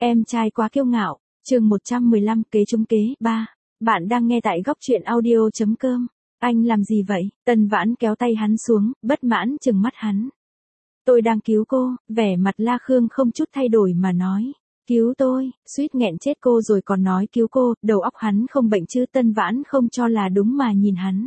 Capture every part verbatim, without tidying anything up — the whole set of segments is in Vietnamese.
Em trai quá kiêu ngạo, chương một trăm mười lăm kế trúng kế, ba. Bạn đang nghe tại góc truyện audio chấm com. Anh làm gì vậy? Tân Vãn kéo tay hắn xuống, bất mãn trừng mắt hắn. Tôi đang cứu cô, vẻ mặt La Khương không chút thay đổi mà nói. Cứu tôi, suýt nghẹn chết cô rồi còn nói cứu cô, đầu óc hắn không bệnh chứ. Tân Vãn không cho là đúng mà nhìn hắn.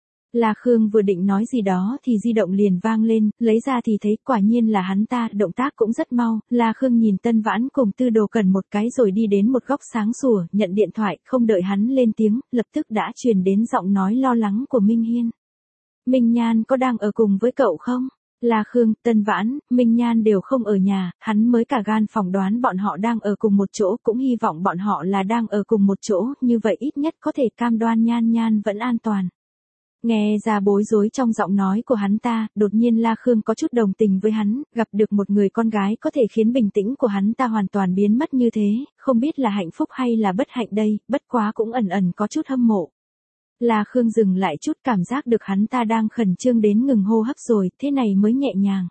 La Khương vừa định nói gì đó thì di động liền vang lên, lấy ra thì thấy quả nhiên là hắn ta, động tác cũng rất mau. La Khương nhìn Tân Vãn cùng Tư Đồ Cẩn một cái rồi đi đến một góc sáng sủa, nhận điện thoại, không đợi hắn lên tiếng, lập tức đã truyền đến giọng nói lo lắng của Minh Hiên. Minh Nhan có đang ở cùng với cậu không? La Khương, Tân Vãn, Minh Nhan đều không ở nhà, hắn mới cả gan phỏng đoán bọn họ đang ở cùng một chỗ, cũng hy vọng bọn họ là đang ở cùng một chỗ, như vậy ít nhất có thể cam đoan Nhan Nhan vẫn an toàn. Nghe ra bối rối trong giọng nói của hắn ta, đột nhiên La Khương có chút đồng tình với hắn, gặp được một người con gái có thể khiến bình tĩnh của hắn ta hoàn toàn biến mất như thế, không biết là hạnh phúc hay là bất hạnh đây, bất quá cũng ẩn ẩn có chút hâm mộ. La Khương dừng lại chút, cảm giác được hắn ta đang khẩn trương đến ngừng hô hấp rồi, thế này mới nhẹ nhàng.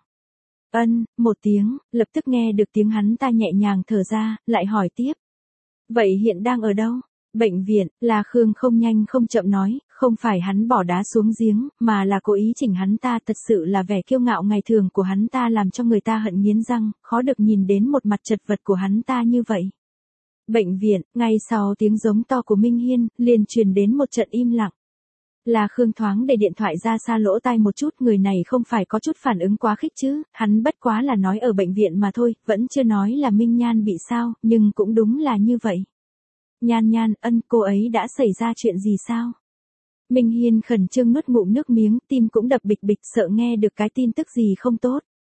Ân, một tiếng, lập tức nghe được tiếng hắn ta nhẹ nhàng thở ra, lại hỏi tiếp. Vậy hiện đang ở đâu? Bệnh viện, La Khương không nhanh không chậm nói, không phải hắn bỏ đá xuống giếng, mà là cố ý chỉnh hắn ta. Thật sự là vẻ kiêu ngạo ngày thường của hắn ta làm cho người ta hận nghiến răng, khó được nhìn đến một mặt chật vật của hắn ta như vậy. Bệnh viện, ngay sau tiếng giống to của Minh Hiên, liền truyền đến một trận im lặng. La Khương thoáng để điện thoại ra xa lỗ tai một chút, người này không phải có chút phản ứng quá khích chứ, hắn bất quá là nói ở bệnh viện mà thôi, vẫn chưa nói là Minh Nhan bị sao, nhưng cũng đúng là như vậy. Nhan Nhan, ân, cô ấy đã xảy ra chuyện gì sao? Minh Hiên khẩn trương nuốt ngụm nước miếng, tim cũng đập bịch bịch, sợ nghe được cái tin tức gì không tốt.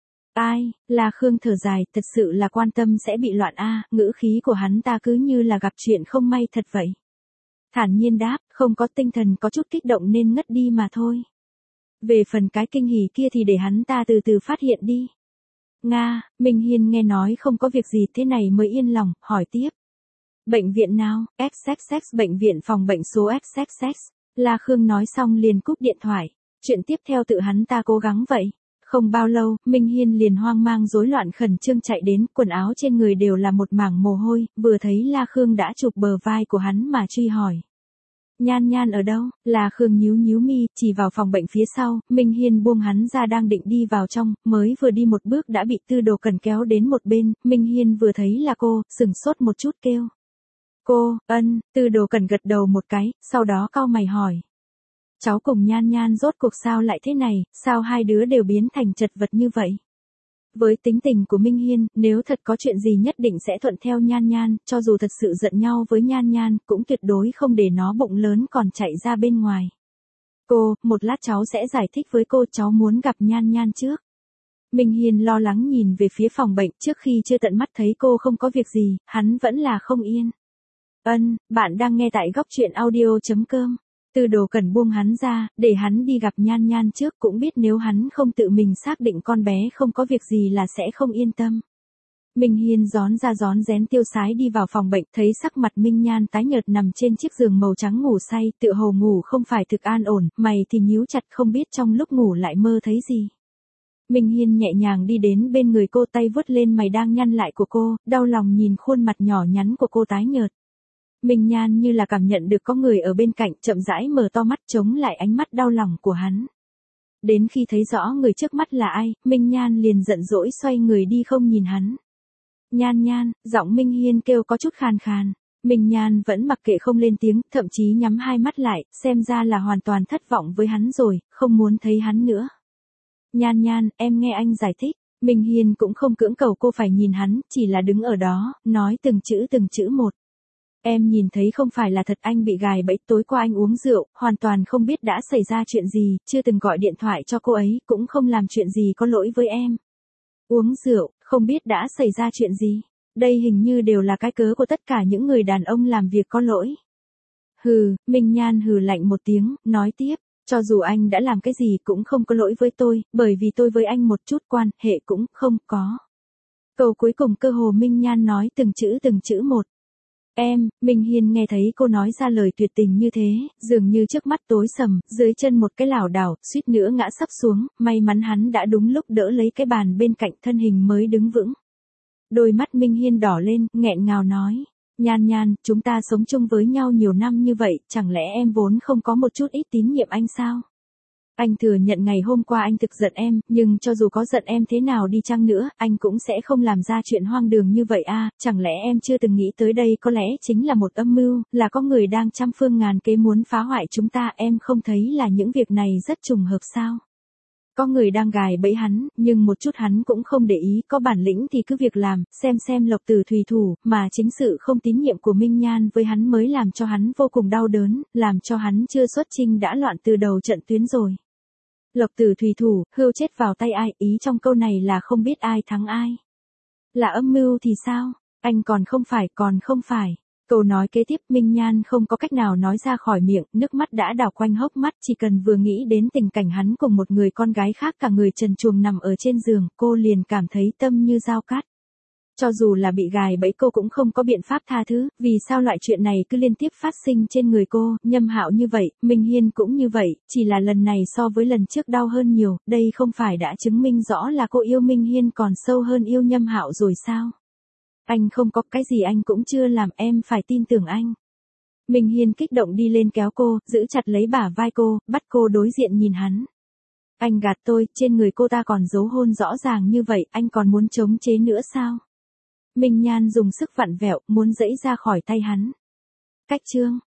Ai, La Khương thở dài, thật sự là quan tâm sẽ bị loạn a, ngữ khí của hắn ta cứ như là gặp chuyện không may thật vậy. Thản nhiên đáp, không có, tinh thần có chút kích động nên ngất đi mà thôi. Về phần cái kinh hỉ kia thì để hắn ta từ từ phát hiện đi. Nga, Minh Hiên nghe nói không có việc gì thế này mới yên lòng, hỏi tiếp. Bệnh viện nào? ích ích ích bệnh viện phòng bệnh số ích ích ích. La Khương nói xong liền cúp điện thoại. Chuyện tiếp theo tự hắn ta cố gắng vậy. Không bao lâu, Minh Hiên liền hoang mang rối loạn khẩn trương chạy đến, quần áo trên người đều là một mảng mồ hôi, vừa thấy La Khương đã chụp bờ vai của hắn mà truy hỏi. Nhan Nhan ở đâu? La Khương nhíu nhíu mi, chỉ vào phòng bệnh phía sau. Minh Hiên buông hắn ra đang định đi vào trong, mới vừa đi một bước đã bị Tư Đồ Cẩn kéo đến một bên. Minh Hiên vừa thấy là cô, sừng sốt một chút kêu. Cô, ân, Tư Đồ Cẩn gật đầu một cái, sau đó cau mày hỏi. Cháu cùng Nhan Nhan rốt cuộc sao lại thế này, sao hai đứa đều biến thành chật vật như vậy? Với tính tình của Minh Hiên, nếu thật có chuyện gì nhất định sẽ thuận theo Nhan Nhan, cho dù thật sự giận nhau với Nhan Nhan, cũng tuyệt đối không để nó bụng lớn còn chạy ra bên ngoài. Cô, một lát cháu sẽ giải thích với cô, cháu muốn gặp Nhan Nhan trước. Minh Hiên lo lắng nhìn về phía phòng bệnh, trước khi chưa tận mắt thấy cô không có việc gì, hắn vẫn là không yên. Ân, bạn đang nghe tại góc truyện audio chấm com. Tư Đồ Cẩn buông hắn ra, để hắn đi gặp Nhan Nhan trước, cũng biết nếu hắn không tự mình xác định con bé không có việc gì là sẽ không yên tâm. Minh Hiên rón ra rón rén tiêu sái đi vào phòng bệnh, thấy sắc mặt Minh Nhan tái nhợt nằm trên chiếc giường màu trắng ngủ say, tựa hồ ngủ không phải thực an ổn, mày thì nhíu chặt không biết trong lúc ngủ lại mơ thấy gì. Minh Hiên nhẹ nhàng đi đến bên người cô, tay vuốt lên mày đang nhăn lại của cô, đau lòng nhìn khuôn mặt nhỏ nhắn của cô tái nhợt. Minh Nhan như là cảm nhận được có người ở bên cạnh, chậm rãi mở to mắt chống lại ánh mắt đau lòng của hắn. Đến khi thấy rõ người trước mắt là ai, Minh Nhan liền giận dỗi xoay người đi không nhìn hắn. Nhan Nhan, giọng Minh Hiên kêu có chút khàn khàn. Minh Nhan vẫn mặc kệ không lên tiếng, thậm chí nhắm hai mắt lại, xem ra là hoàn toàn thất vọng với hắn rồi, không muốn thấy hắn nữa. Nhan Nhan, em nghe anh giải thích. Minh Hiên cũng không cưỡng cầu cô phải nhìn hắn, chỉ là đứng ở đó, nói từng chữ từng chữ một. Em nhìn thấy không phải là thật, anh bị gài bẫy, tối qua anh uống rượu, hoàn toàn không biết đã xảy ra chuyện gì, chưa từng gọi điện thoại cho cô ấy, cũng không làm chuyện gì có lỗi với em. Uống rượu, không biết đã xảy ra chuyện gì. Đây hình như đều là cái cớ của tất cả những người đàn ông làm việc có lỗi. Hừ, Minh Nhan hừ lạnh một tiếng, nói tiếp, cho dù anh đã làm cái gì cũng không có lỗi với tôi, bởi vì tôi với anh một chút quan hệ cũng không có. Câu cuối cùng cơ hồ Minh Nhan nói từng chữ từng chữ một. Em, Minh Hiên nghe thấy cô nói ra lời tuyệt tình như thế, dường như trước mắt tối sầm, dưới chân một cái lảo đảo, suýt nữa ngã sấp xuống, may mắn hắn đã đúng lúc đỡ lấy cái bàn bên cạnh, thân hình mới đứng vững. Đôi mắt Minh Hiên đỏ lên, nghẹn ngào nói. Nhan Nhan, chúng ta sống chung với nhau nhiều năm như vậy, chẳng lẽ em vốn không có một chút ít tín nhiệm anh sao? Anh thừa nhận ngày hôm qua anh thực giận em, nhưng cho dù có giận em thế nào đi chăng nữa, anh cũng sẽ không làm ra chuyện hoang đường như vậy a. Chẳng lẽ em chưa từng nghĩ tới đây có lẽ chính là một âm mưu, là có người đang trăm phương ngàn kế muốn phá hoại chúng ta, em không thấy là những việc này rất trùng hợp sao? Có người đang gài bẫy hắn, nhưng một chút hắn cũng không để ý, có bản lĩnh thì cứ việc làm, xem xem Lộc Tử Thủy thủ, mà chính sự không tín nhiệm của Minh Nhan với hắn mới làm cho hắn vô cùng đau đớn, làm cho hắn chưa xuất chinh đã loạn từ đầu trận tuyến rồi. Lộc Tử Thủy thủ, hươu chết vào tay ai, ý trong câu này là không biết ai thắng ai. Là âm mưu thì sao? Anh còn không phải, còn không phải. Câu nói kế tiếp Minh Nhan không có cách nào nói ra khỏi miệng, nước mắt đã đảo quanh hốc mắt, chỉ cần vừa nghĩ đến tình cảnh hắn cùng một người con gái khác cả người trần truồng nằm ở trên giường, cô liền cảm thấy tâm như dao cát. Cho dù là bị gài bẫy cô cũng không có biện pháp tha thứ, vì sao loại chuyện này cứ liên tiếp phát sinh trên người cô, Nhâm Hạo như vậy, Minh Hiên cũng như vậy, chỉ là lần này so với lần trước đau hơn nhiều, đây không phải đã chứng minh rõ là cô yêu Minh Hiên còn sâu hơn yêu Nhâm Hạo rồi sao? Anh không có cái gì anh cũng chưa làm, em phải tin tưởng anh. Minh Hiên kích động đi lên kéo cô, giữ chặt lấy bả vai cô, bắt cô đối diện nhìn hắn. Anh gạt tôi, trên người cô ta còn dấu hôn rõ ràng như vậy, anh còn muốn chống chế nữa sao? Minh Nhan dùng sức vặn vẹo, muốn giãy ra khỏi tay hắn. Cách chương